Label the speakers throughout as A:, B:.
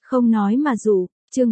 A: Không nói mà dụ, chương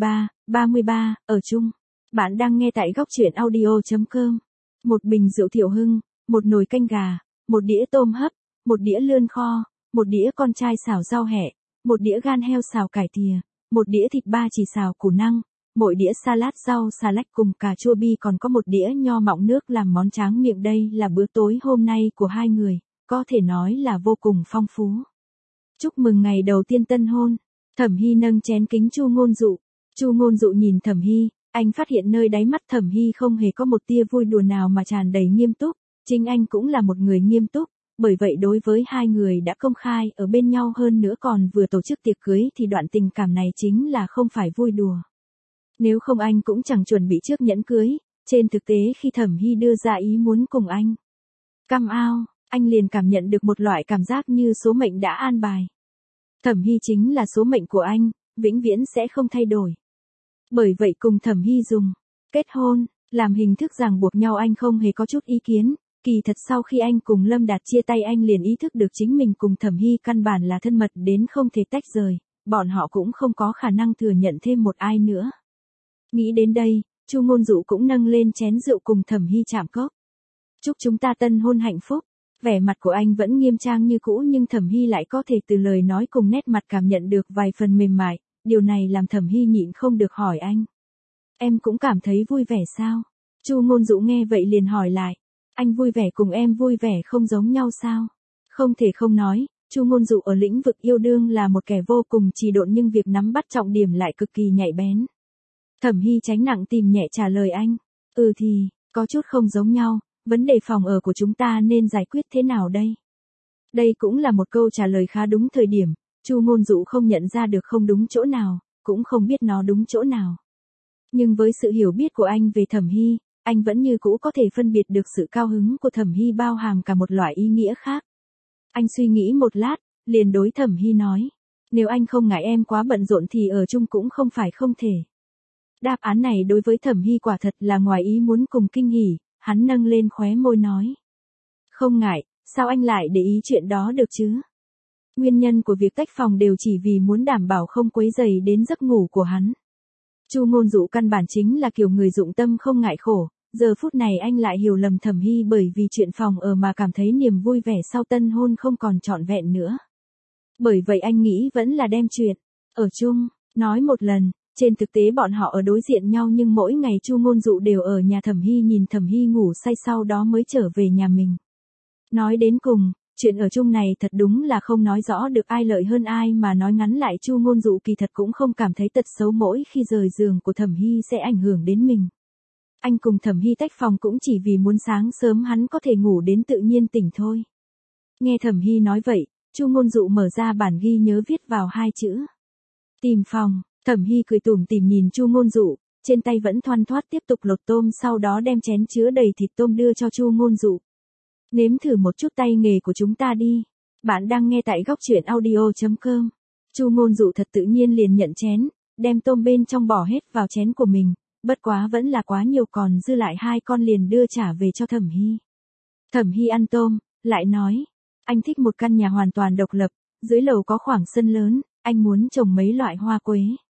A: 33, ở chung. Bạn đang nghe tại góc truyện audio.com. Một bình rượu Thiệu Hưng, một nồi canh gà, một đĩa tôm hấp, một đĩa lươn kho, một đĩa con trai xào rau hẹ, một đĩa gan heo xào cải thìa, một đĩa thịt ba chỉ xào củ năng, mỗi đĩa salad rau xà lách cùng cà chua bi, còn có một đĩa nho mọng nước làm món tráng miệng. Đây là bữa tối hôm nay của hai người, có thể nói là vô cùng phong phú. Chúc mừng ngày đầu tiên tân hôn. Thẩm Hy nâng chén kính Chu Ngôn Dụ. Chu Ngôn Dụ nhìn Thẩm Hy, anh phát hiện nơi đáy mắt Thẩm Hy không hề có một tia vui đùa nào mà tràn đầy nghiêm túc, chính anh cũng là một người nghiêm túc, bởi vậy đối với hai người đã công khai ở bên nhau, hơn nữa còn vừa tổ chức tiệc cưới, thì đoạn tình cảm này chính là không phải vui đùa. Nếu không anh cũng chẳng chuẩn bị trước nhẫn cưới. Trên thực tế khi Thẩm Hy đưa ra ý muốn cùng anh come out, anh liền cảm nhận được một loại cảm giác như số mệnh đã an bài. Thẩm Hy chính là số mệnh của anh, vĩnh viễn sẽ không thay đổi. Bởi vậy cùng Thẩm Hy dùng kết hôn làm hình thức ràng buộc nhau, anh không hề có chút ý kiến. Kỳ thật sau khi anh cùng Lâm Đạt chia tay, anh liền ý thức được chính mình cùng Thẩm Hy căn bản là thân mật đến không thể tách rời, bọn họ cũng không có khả năng thừa nhận thêm một ai nữa. Nghĩ đến đây, Chu Ngôn Dụ cũng nâng lên chén rượu cùng Thẩm Hy chạm cốc. Chúc chúng ta tân hôn hạnh phúc. Vẻ mặt của anh vẫn nghiêm trang như cũ, nhưng Thẩm Hy lại có thể từ lời nói cùng nét mặt cảm nhận được vài phần mềm mại, điều này làm Thẩm Hy nhịn không được hỏi anh. Em cũng cảm thấy vui vẻ sao? Chu Ngôn Dụ nghe vậy liền hỏi lại. Anh vui vẻ cùng em vui vẻ không giống nhau sao? Không thể không nói, Chu Ngôn Dụ ở lĩnh vực yêu đương là một kẻ vô cùng trì độn, nhưng việc nắm bắt trọng điểm lại cực kỳ nhạy bén. Thẩm Hy tránh nặng tìm nhẹ trả lời anh. Thì, có chút không giống nhau, vấn đề phòng ở của chúng ta nên giải quyết thế nào đây? Đây cũng là một câu trả lời khá đúng thời điểm, Chu Ngôn Dụ không nhận ra được không đúng chỗ nào, cũng không biết nó đúng chỗ nào. Nhưng với sự hiểu biết của anh về Thẩm Hy, anh vẫn như cũ có thể phân biệt được sự cao hứng của Thẩm Hy bao hàm cả một loại ý nghĩa khác. Anh suy nghĩ một lát, liền đối Thẩm Hy nói. Nếu anh không ngại em quá bận rộn thì ở chung cũng không phải không thể. Đáp án này đối với Thẩm Hy quả thật là ngoài ý muốn cùng kinh hỉ, hắn nâng lên khóe môi nói. Không ngại, sao anh lại để ý chuyện đó được chứ? Nguyên nhân của việc tách phòng đều chỉ vì muốn đảm bảo không quấy rầy đến giấc ngủ của hắn. Chu Ngôn Dụ căn bản chính là kiểu người dụng tâm không ngại khổ, giờ phút này anh lại hiểu lầm Thẩm Hy bởi vì chuyện phòng ở mà cảm thấy niềm vui vẻ sau tân hôn không còn trọn vẹn nữa. Bởi vậy anh nghĩ vẫn là đem chuyện ở chung nói một lần. Trên thực tế bọn họ ở đối diện nhau, nhưng mỗi ngày Chu Ngôn Dụ đều ở nhà Thẩm Hy nhìn Thẩm Hy ngủ say, sau đó mới trở về nhà mình. Nói đến cùng, chuyện ở chung này thật đúng là không nói rõ được ai lợi hơn ai, mà nói ngắn lại Chu Ngôn Dụ kỳ thật cũng không cảm thấy tật xấu mỗi khi rời giường của Thẩm Hy sẽ ảnh hưởng đến mình. Anh cùng Thẩm Hy tách phòng cũng chỉ vì muốn sáng sớm hắn có thể ngủ đến tự nhiên tỉnh thôi. Nghe Thẩm Hy nói vậy, Chu Ngôn Dụ mở ra bản ghi nhớ viết vào hai chữ. Tìm phòng. Thẩm Hy cười tủm tỉm nhìn Chu Ngôn Dụ, trên tay vẫn thoăn thoắt tiếp tục lột tôm, sau đó đem chén chứa đầy thịt tôm đưa cho Chu Ngôn Dụ. Nếm thử một chút tay nghề của chúng ta đi. Bạn đang nghe tại góc truyện audio.com. Chu Ngôn Dụ thật tự nhiên liền nhận chén, đem tôm bên trong bỏ hết vào chén của mình, bất quá vẫn là quá nhiều, còn dư lại hai con liền đưa trả về cho Thẩm Hy. Thẩm Hy ăn tôm, lại nói, anh thích một căn nhà hoàn toàn độc lập, dưới lầu có khoảng sân lớn, anh muốn trồng mấy loại hoa quế.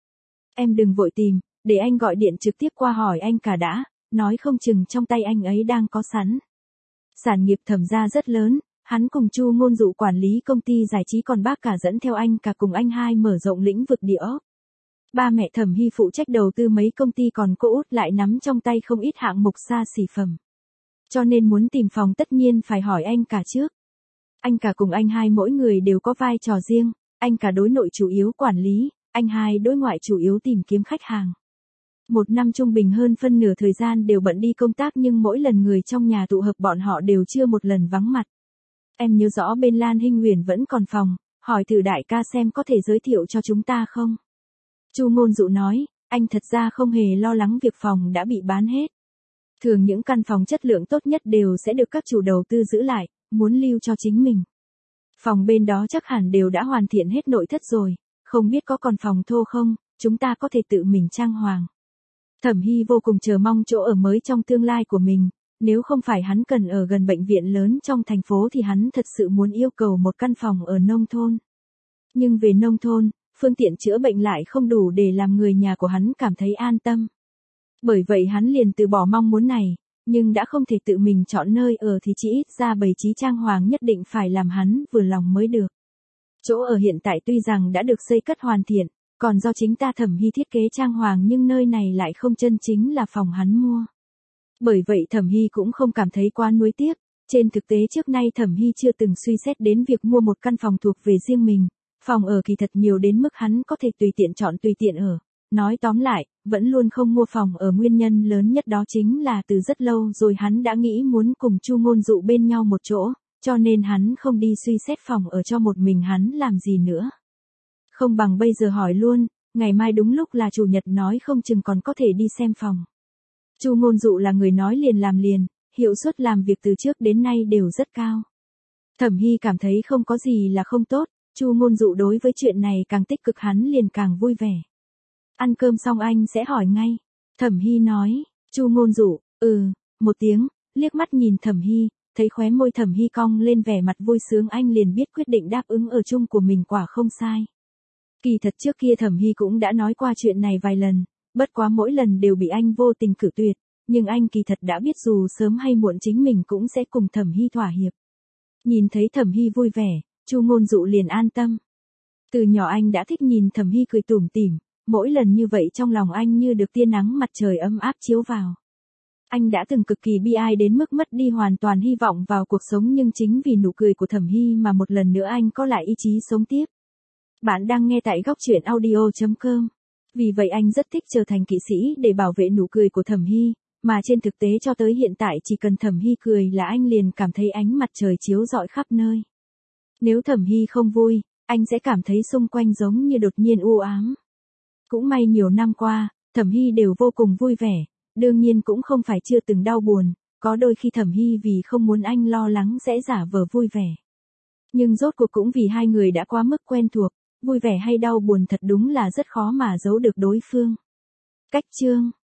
A: Em đừng vội tìm, để anh gọi điện trực tiếp qua hỏi anh cả đã, nói không chừng trong tay anh ấy đang có sẵn. Sản nghiệp Thẩm gia rất lớn, hắn cùng Chu Ngôn Dụ quản lý công ty giải trí, còn bác cả dẫn theo anh cả cùng anh hai mở rộng lĩnh vực địa ốc. Ba mẹ Thẩm Hy phụ trách đầu tư mấy công ty, còn cô út lại nắm trong tay không ít hạng mục xa xỉ phẩm. Cho nên muốn tìm phòng tất nhiên phải hỏi anh cả trước. Anh cả cùng anh hai mỗi người đều có vai trò riêng, anh cả đối nội chủ yếu quản lý, anh hai đối ngoại chủ yếu tìm kiếm khách hàng. Một năm trung bình hơn phân nửa thời gian đều bận đi công tác, nhưng mỗi lần người trong nhà tụ họp bọn họ đều chưa một lần vắng mặt. Em nhớ rõ bên Lan Hinh Huyền vẫn còn phòng, hỏi thử đại ca xem có thể giới thiệu cho chúng ta không? Chu Ngôn Dụ nói, anh thật ra không hề lo lắng việc phòng đã bị bán hết. Thường những căn phòng chất lượng tốt nhất đều sẽ được các chủ đầu tư giữ lại, muốn lưu cho chính mình. Phòng bên đó chắc hẳn đều đã hoàn thiện hết nội thất rồi, không biết có còn phòng thô không, chúng ta có thể tự mình trang hoàng. Thẩm Hy vô cùng chờ mong chỗ ở mới trong tương lai của mình, nếu không phải hắn cần ở gần bệnh viện lớn trong thành phố thì hắn thật sự muốn yêu cầu một căn phòng ở nông thôn. Nhưng về nông thôn, phương tiện chữa bệnh lại không đủ để làm người nhà của hắn cảm thấy an tâm. Bởi vậy hắn liền từ bỏ mong muốn này, nhưng đã không thể tự mình chọn nơi ở thì chỉ ít ra bày trí trang hoàng nhất định phải làm hắn vừa lòng mới được. Chỗ ở hiện tại tuy rằng đã được xây cất hoàn thiện, còn do chính ta Thẩm Hy thiết kế trang hoàng nhưng nơi này lại không chân chính là phòng hắn mua. Bởi vậy Thẩm Hy cũng không cảm thấy quá nuối tiếc, trên thực tế trước nay Thẩm Hy chưa từng suy xét đến việc mua một căn phòng thuộc về riêng mình, phòng ở kỳ thật nhiều đến mức hắn có thể tùy tiện chọn tùy tiện ở. Nói tóm lại, vẫn luôn không mua phòng ở nguyên nhân lớn nhất đó chính là từ rất lâu rồi hắn đã nghĩ muốn cùng Chu Ngôn Dụ bên nhau một chỗ, cho nên hắn không đi suy xét phòng ở cho một mình hắn làm gì nữa. Không bằng bây giờ hỏi luôn, ngày mai đúng lúc là chủ nhật nói không chừng còn có thể đi xem phòng. Chu Ngôn Dụ là người nói liền làm liền, hiệu suất làm việc từ trước đến nay đều rất cao. Thẩm Hy cảm thấy không có gì là không tốt, Chu Ngôn Dụ đối với chuyện này càng tích cực hắn liền càng vui vẻ. Ăn cơm xong anh sẽ hỏi ngay. Thẩm Hy nói, Chu Ngôn Dụ, một tiếng, liếc mắt nhìn Thẩm Hy, thấy khóe môi Thẩm Hy cong lên vẻ mặt vui sướng anh liền biết quyết định đáp ứng ở chung của mình quả không sai. Kỳ thật trước kia Thẩm Hy cũng đã nói qua chuyện này vài lần, bất quá mỗi lần đều bị anh vô tình cự tuyệt, nhưng anh kỳ thật đã biết dù sớm hay muộn chính mình cũng sẽ cùng Thẩm Hy thỏa hiệp. Nhìn thấy Thẩm Hy vui vẻ, Chu Ngôn Dụ liền an tâm. Từ nhỏ anh đã thích nhìn Thẩm Hy cười tủm tỉm, mỗi lần như vậy trong lòng anh như được tia nắng mặt trời ấm áp chiếu vào. Anh đã từng cực kỳ bi ai đến mức mất đi hoàn toàn hy vọng vào cuộc sống nhưng chính vì nụ cười của Thẩm Hy mà một lần nữa anh có lại ý chí sống tiếp. Bạn đang nghe tại góc truyện audio.com. Vì vậy anh rất thích trở thành kỵ sĩ để bảo vệ nụ cười của Thẩm Hy, mà trên thực tế cho tới hiện tại chỉ cần Thẩm Hy cười là anh liền cảm thấy ánh mặt trời chiếu rọi khắp nơi. Nếu Thẩm Hy không vui, anh sẽ cảm thấy xung quanh giống như đột nhiên u ám. Cũng may nhiều năm qua, Thẩm Hy đều vô cùng vui vẻ, đương nhiên cũng không phải chưa từng đau buồn, có đôi khi Thẩm Hy vì không muốn anh lo lắng sẽ giả vờ vui vẻ. Nhưng rốt cuộc cũng vì hai người đã quá mức quen thuộc, vui vẻ hay đau buồn thật đúng là rất khó mà giấu được đối phương. Cách chương